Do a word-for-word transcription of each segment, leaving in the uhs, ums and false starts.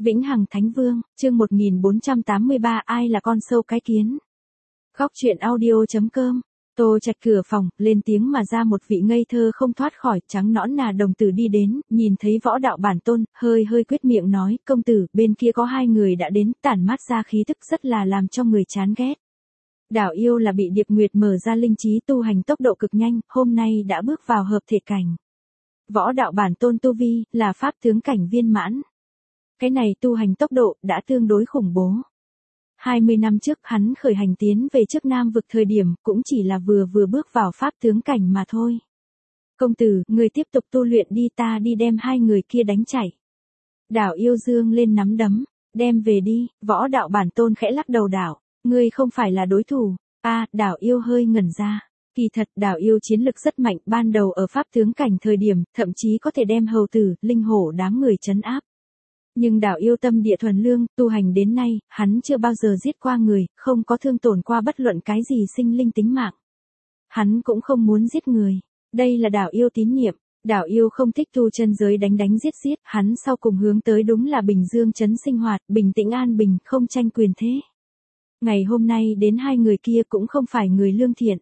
Vĩnh Hằng Thánh Vương, chương một nghìn bốn trăm tám mươi ba ai là con sâu cái kiến. Góc truyện audio chấm com. Tô Trạch cửa phòng, lên tiếng mà ra một vị ngây thơ không thoát khỏi, trắng nõn nà đồng tử đi đến, nhìn thấy Võ Đạo Bản Tôn, hơi hơi quyết miệng nói, công tử, bên kia có hai người đã đến, tản mát ra khí tức rất là làm cho người chán ghét. Đảo yêu là bị Điệp Nguyệt mở ra linh trí tu hành tốc độ cực nhanh, hôm nay đã bước vào hợp thể cảnh. Võ Đạo Bản Tôn tu vi, là pháp tướng cảnh viên mãn. Cái này tu hành tốc độ, đã tương đối khủng bố. hai mươi năm trước hắn khởi hành tiến về trước Nam vực thời điểm, cũng chỉ là vừa vừa bước vào pháp tướng cảnh mà thôi. Công tử, người tiếp tục tu luyện đi, ta đi đem hai người kia đánh chạy. Đảo yêu dương lên nắm đấm, đem về đi. Võ Đạo Bản Tôn khẽ lắc đầu đảo, ngươi không phải là đối thủ. A, à, đảo yêu hơi ngẩn ra. Kỳ thật, đảo yêu chiến lực rất mạnh, ban đầu ở pháp tướng cảnh thời điểm, thậm chí có thể đem hầu tử, linh hổ đám người trấn áp. Nhưng đảo yêu tâm địa thuần lương, tu hành đến nay, hắn chưa bao giờ giết qua người, không có thương tổn qua bất luận cái gì sinh linh tính mạng. Hắn cũng không muốn giết người. Đây là đảo yêu tín nhiệm. Đảo yêu không thích tu chân giới đánh đánh giết giết, hắn sau cùng hướng tới đúng là bình dương trấn sinh hoạt, bình tĩnh an bình, không tranh quyền thế. Ngày hôm nay đến hai người kia cũng không phải người lương thiện.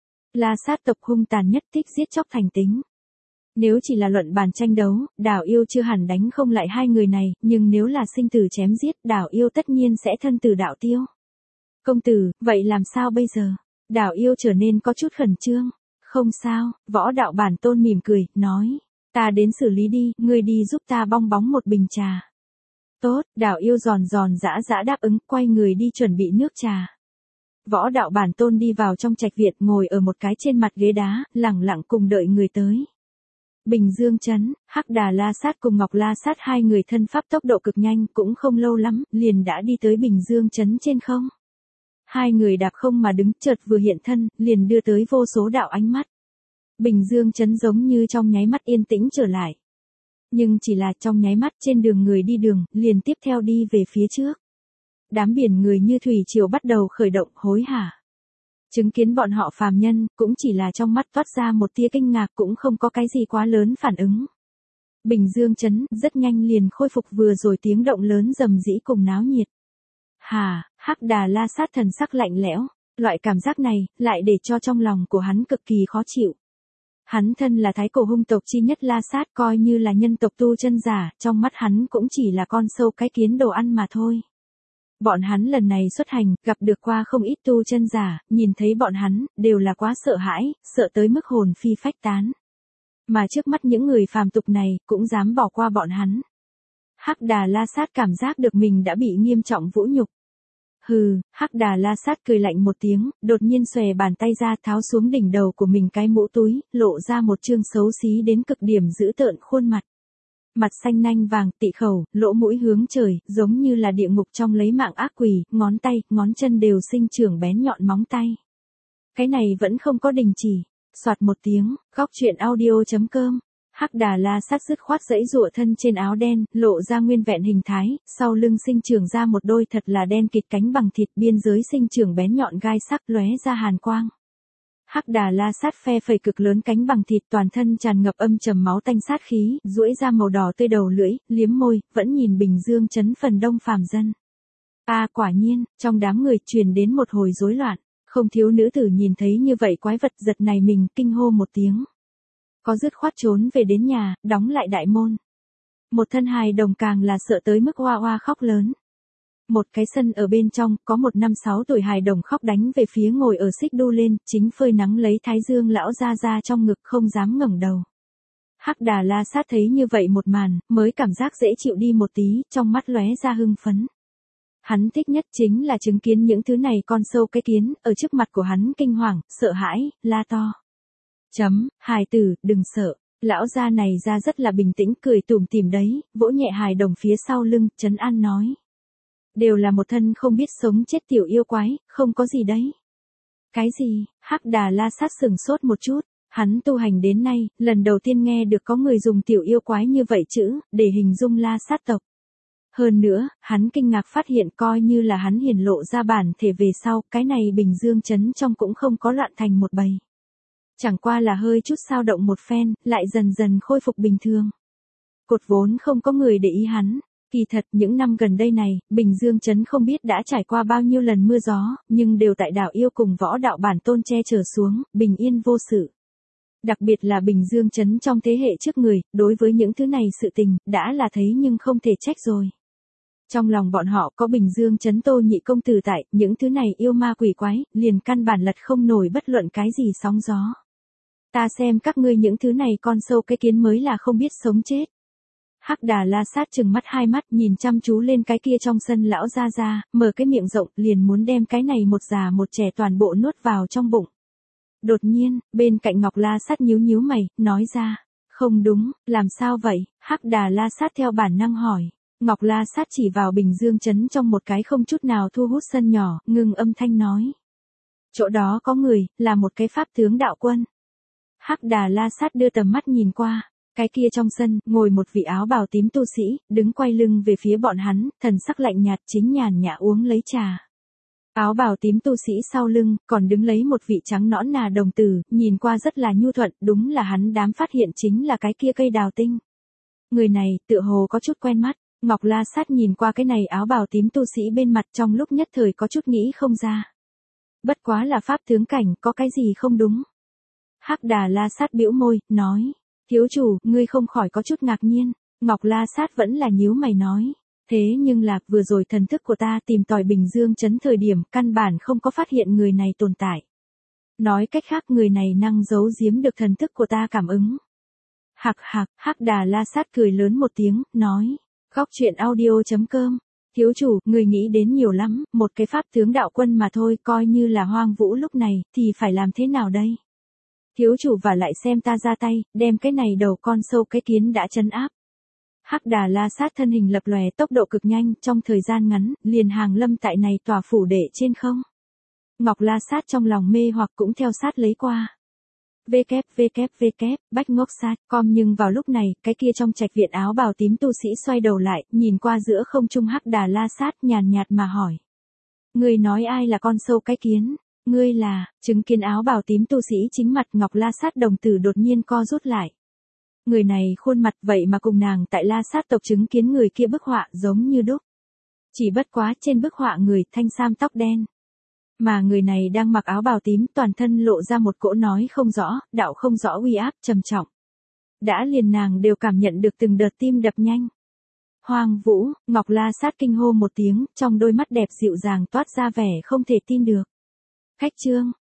La sát tộc hung tàn nhất, thích giết chóc thành tính. Nếu chỉ là luận bàn tranh đấu, đảo yêu chưa hẳn đánh không lại hai người này, nhưng nếu là sinh tử chém giết, đảo yêu tất nhiên sẽ thân tử đạo tiêu. Công tử, vậy làm sao bây giờ? Đảo yêu trở nên có chút khẩn trương. Không sao, Võ Đạo Bản Tôn mỉm cười, nói. Ta đến xử lý đi, ngươi đi giúp ta bong bóng một bình trà. Tốt, đảo yêu giòn giòn giã giã đáp ứng, quay người đi chuẩn bị nước trà. Võ Đạo Bản Tôn đi vào trong trạch viện, ngồi ở một cái trên mặt ghế đá, lẳng lặng cùng đợi người tới. Bình Dương trấn, Hắc Đà La Sát cùng Ngọc La Sát hai người thân pháp tốc độ cực nhanh, cũng không lâu lắm, liền đã đi tới Bình Dương trấn trên không. Hai người đạp không mà đứng, chợt vừa hiện thân, liền đưa tới vô số đạo ánh mắt. Bình Dương trấn giống như trong nháy mắt yên tĩnh trở lại. Nhưng chỉ là trong nháy mắt, trên đường người đi đường, liền tiếp theo đi về phía trước. Đám biển người như thủy triều bắt đầu khởi động, hối hả. Chứng kiến bọn họ phàm nhân, cũng chỉ là trong mắt toát ra một tia kinh ngạc, cũng không có cái gì quá lớn phản ứng. Bình Dương trấn rất nhanh liền khôi phục vừa rồi tiếng động lớn rầm rĩ cùng náo nhiệt. Hà, Hắc Đà La Sát thần sắc lạnh lẽo, loại cảm giác này, lại để cho trong lòng của hắn cực kỳ khó chịu. Hắn thân là thái cổ hung tộc chi nhất La Sát, coi như là nhân tộc tu chân giả, trong mắt hắn cũng chỉ là con sâu cái kiến đồ ăn mà thôi. Bọn hắn lần này xuất hành, gặp được qua không ít tu chân giả, nhìn thấy bọn hắn, đều là quá sợ hãi, sợ tới mức hồn phi phách tán. Mà trước mắt những người phàm tục này, cũng dám bỏ qua bọn hắn. Hắc Đà La Sát cảm giác được mình đã bị nghiêm trọng vũ nhục. Hừ, Hắc Đà La Sát cười lạnh một tiếng, đột nhiên xòe bàn tay ra, tháo xuống đỉnh đầu của mình cái mũ túi, lộ ra một trương xấu xí đến cực điểm dữ tợn khuôn mặt. Mặt xanh nanh vàng, tị khẩu, lỗ mũi hướng trời, giống như là địa ngục trong lấy mạng ác quỷ, ngón tay, ngón chân đều sinh trưởng bén nhọn móng tay. Cái này vẫn không có đình chỉ. Soạt một tiếng, góc truyện audio chấm com. Hắc Đà La Sát dứt khoát giãy giụa thân trên áo đen, lộ ra nguyên vẹn hình thái, sau lưng sinh trưởng ra một đôi thật là đen kịt cánh bằng thịt, biên giới sinh trưởng bén nhọn gai sắc lóe ra hàn quang. Hắc Đà La Sát phe phẩy cực lớn cánh bằng thịt, toàn thân tràn ngập âm trầm máu tanh sát khí, duỗi ra màu đỏ tươi đầu lưỡi, liếm môi, vẫn nhìn Bình Dương trấn phần đông phàm dân. A à, quả nhiên, trong đám người truyền đến một hồi rối loạn, không thiếu nữ tử nhìn thấy như vậy quái vật, giật này mình, kinh hô một tiếng. Có dứt khoát trốn về đến nhà, đóng lại đại môn. Một thân hài đồng càng là sợ tới mức oa oa khóc lớn. Một cái sân ở bên trong, có một năm sáu tuổi hài đồng khóc đánh về phía ngồi ở xích đu lên, chính phơi nắng lấy thái dương lão ra ra trong ngực, không dám ngẩng đầu. Hắc Đà La Sát thấy như vậy một màn, mới cảm giác dễ chịu đi một tí, trong mắt lóe ra hưng phấn. Hắn thích nhất chính là chứng kiến những thứ này con sâu cái kiến, ở trước mặt của hắn kinh hoàng, sợ hãi, la to. Chấm, hài tử, đừng sợ. Lão gia này ra rất là bình tĩnh, cười tủm tỉm đấy, vỗ nhẹ hài đồng phía sau lưng, trấn an nói. Đều là một thân không biết sống chết tiểu yêu quái, không có gì đấy. Cái gì? Hắc Đà La Sát sừng sốt một chút, hắn tu hành đến nay, lần đầu tiên nghe được có người dùng tiểu yêu quái như vậy chữ, để hình dung La Sát tộc. Hơn nữa, hắn kinh ngạc phát hiện coi như là hắn hiển lộ ra bản thể về sau, cái này Bình Dương trấn trong cũng không có loạn thành một bầy. Chẳng qua là hơi chút xao động một phen, lại dần dần khôi phục bình thường. Cột vốn không có người để ý hắn, Kỳ thật những năm gần đây này, Bình Dương Trấn không biết đã trải qua bao nhiêu lần mưa gió, nhưng đều tại đạo yêu cùng võ đạo bản tôn che chở xuống, bình yên vô sự. Đặc biệt là Bình Dương Trấn trong thế hệ trước người, đối với những thứ này sự tình, đã là thấy nhưng không thể trách rồi. Trong lòng bọn họ có Bình Dương Trấn Tô Nhị công tử tại, những thứ này yêu ma quỷ quái, liền căn bản lật không nổi bất luận cái gì sóng gió. Ta xem các ngươi những thứ này con sâu cái kiến mới là không biết sống chết. Hắc Đà La Sát trừng mắt hai mắt nhìn chăm chú lên cái kia trong sân lão gia gia, mở cái miệng rộng liền muốn đem cái này một già một trẻ toàn bộ nuốt vào trong bụng. Đột nhiên, bên cạnh Ngọc La Sát nhíu nhíu mày, nói ra, không đúng, làm sao vậy? Hắc Đà La Sát theo bản năng hỏi. Ngọc La Sát chỉ vào Bình Dương Trấn trong một cái không chút nào thu hút sân nhỏ, ngừng âm thanh nói. Chỗ đó có người, là một cái pháp tướng đạo quân. Hắc Đà La Sát đưa tầm mắt nhìn qua. Cái kia trong sân, ngồi một vị áo bào tím tu sĩ, đứng quay lưng về phía bọn hắn, thần sắc lạnh nhạt chính nhàn nhã uống lấy trà. Áo bào tím tu sĩ sau lưng, còn đứng lấy một vị trắng nõn nà đồng tử, nhìn qua rất là nhu thuận, đúng là hắn đám phát hiện chính là cái kia cây đào tinh. Người này, tựa hồ có chút quen mắt, Ngọc La Sát nhìn qua cái này áo bào tím tu sĩ bên mặt trong lúc nhất thời có chút nghĩ không ra. Bất quá là pháp tướng cảnh, có cái gì không đúng. Hắc Đà La Sát bĩu môi, nói. Thiếu chủ, ngươi không khỏi có chút ngạc nhiên. Ngọc La Sát vẫn là nhíu mày nói. Thế nhưng là, vừa rồi thần thức của ta tìm tòi Bình Dương Trấn thời điểm, căn bản không có phát hiện người này tồn tại. Nói cách khác người này năng giấu giếm được thần thức của ta cảm ứng. Hạc hạc, Hắc Đà La Sát cười lớn một tiếng, nói. Góc truyện audio chấm com. Thiếu chủ, người nghĩ đến nhiều lắm, một cái pháp tướng đạo quân mà thôi, coi như là hoang vũ lúc này, thì phải làm thế nào đây? Thiếu chủ và lại xem ta ra tay, đem cái này đầu con sâu cái kiến đã trấn áp. Hắc Đà La Sát thân hình lập lòe tốc độ cực nhanh, trong thời gian ngắn, liền hàng lâm tại này tòa phủ đệ trên không. Ngọc La Sát trong lòng mê hoặc cũng theo sát lấy qua. www, bách ngốc sát com nhưng vào lúc này, cái kia trong trạch viện áo bào tím tu sĩ xoay đầu lại, nhìn qua giữa không trung Hắc Đà La Sát nhàn nhạt mà hỏi. Người nói ai là con sâu cái kiến? Ngươi là, chứng kiến áo bào tím tu sĩ chính mặt Ngọc La Sát đồng tử đột nhiên co rút lại. Người này khuôn mặt vậy mà cùng nàng tại La Sát tộc chứng kiến người kia bức họa giống như đúc. Chỉ bất quá trên bức họa người thanh sam tóc đen. Mà người này đang mặc áo bào tím toàn thân lộ ra một cỗ nói không rõ, đạo không rõ uy áp trầm trọng. Đã liền nàng đều cảm nhận được từng đợt tim đập nhanh. Hoàng Vũ, Ngọc La Sát kinh hô một tiếng, trong đôi mắt đẹp dịu dàng toát ra vẻ không thể tin được. Khách chương,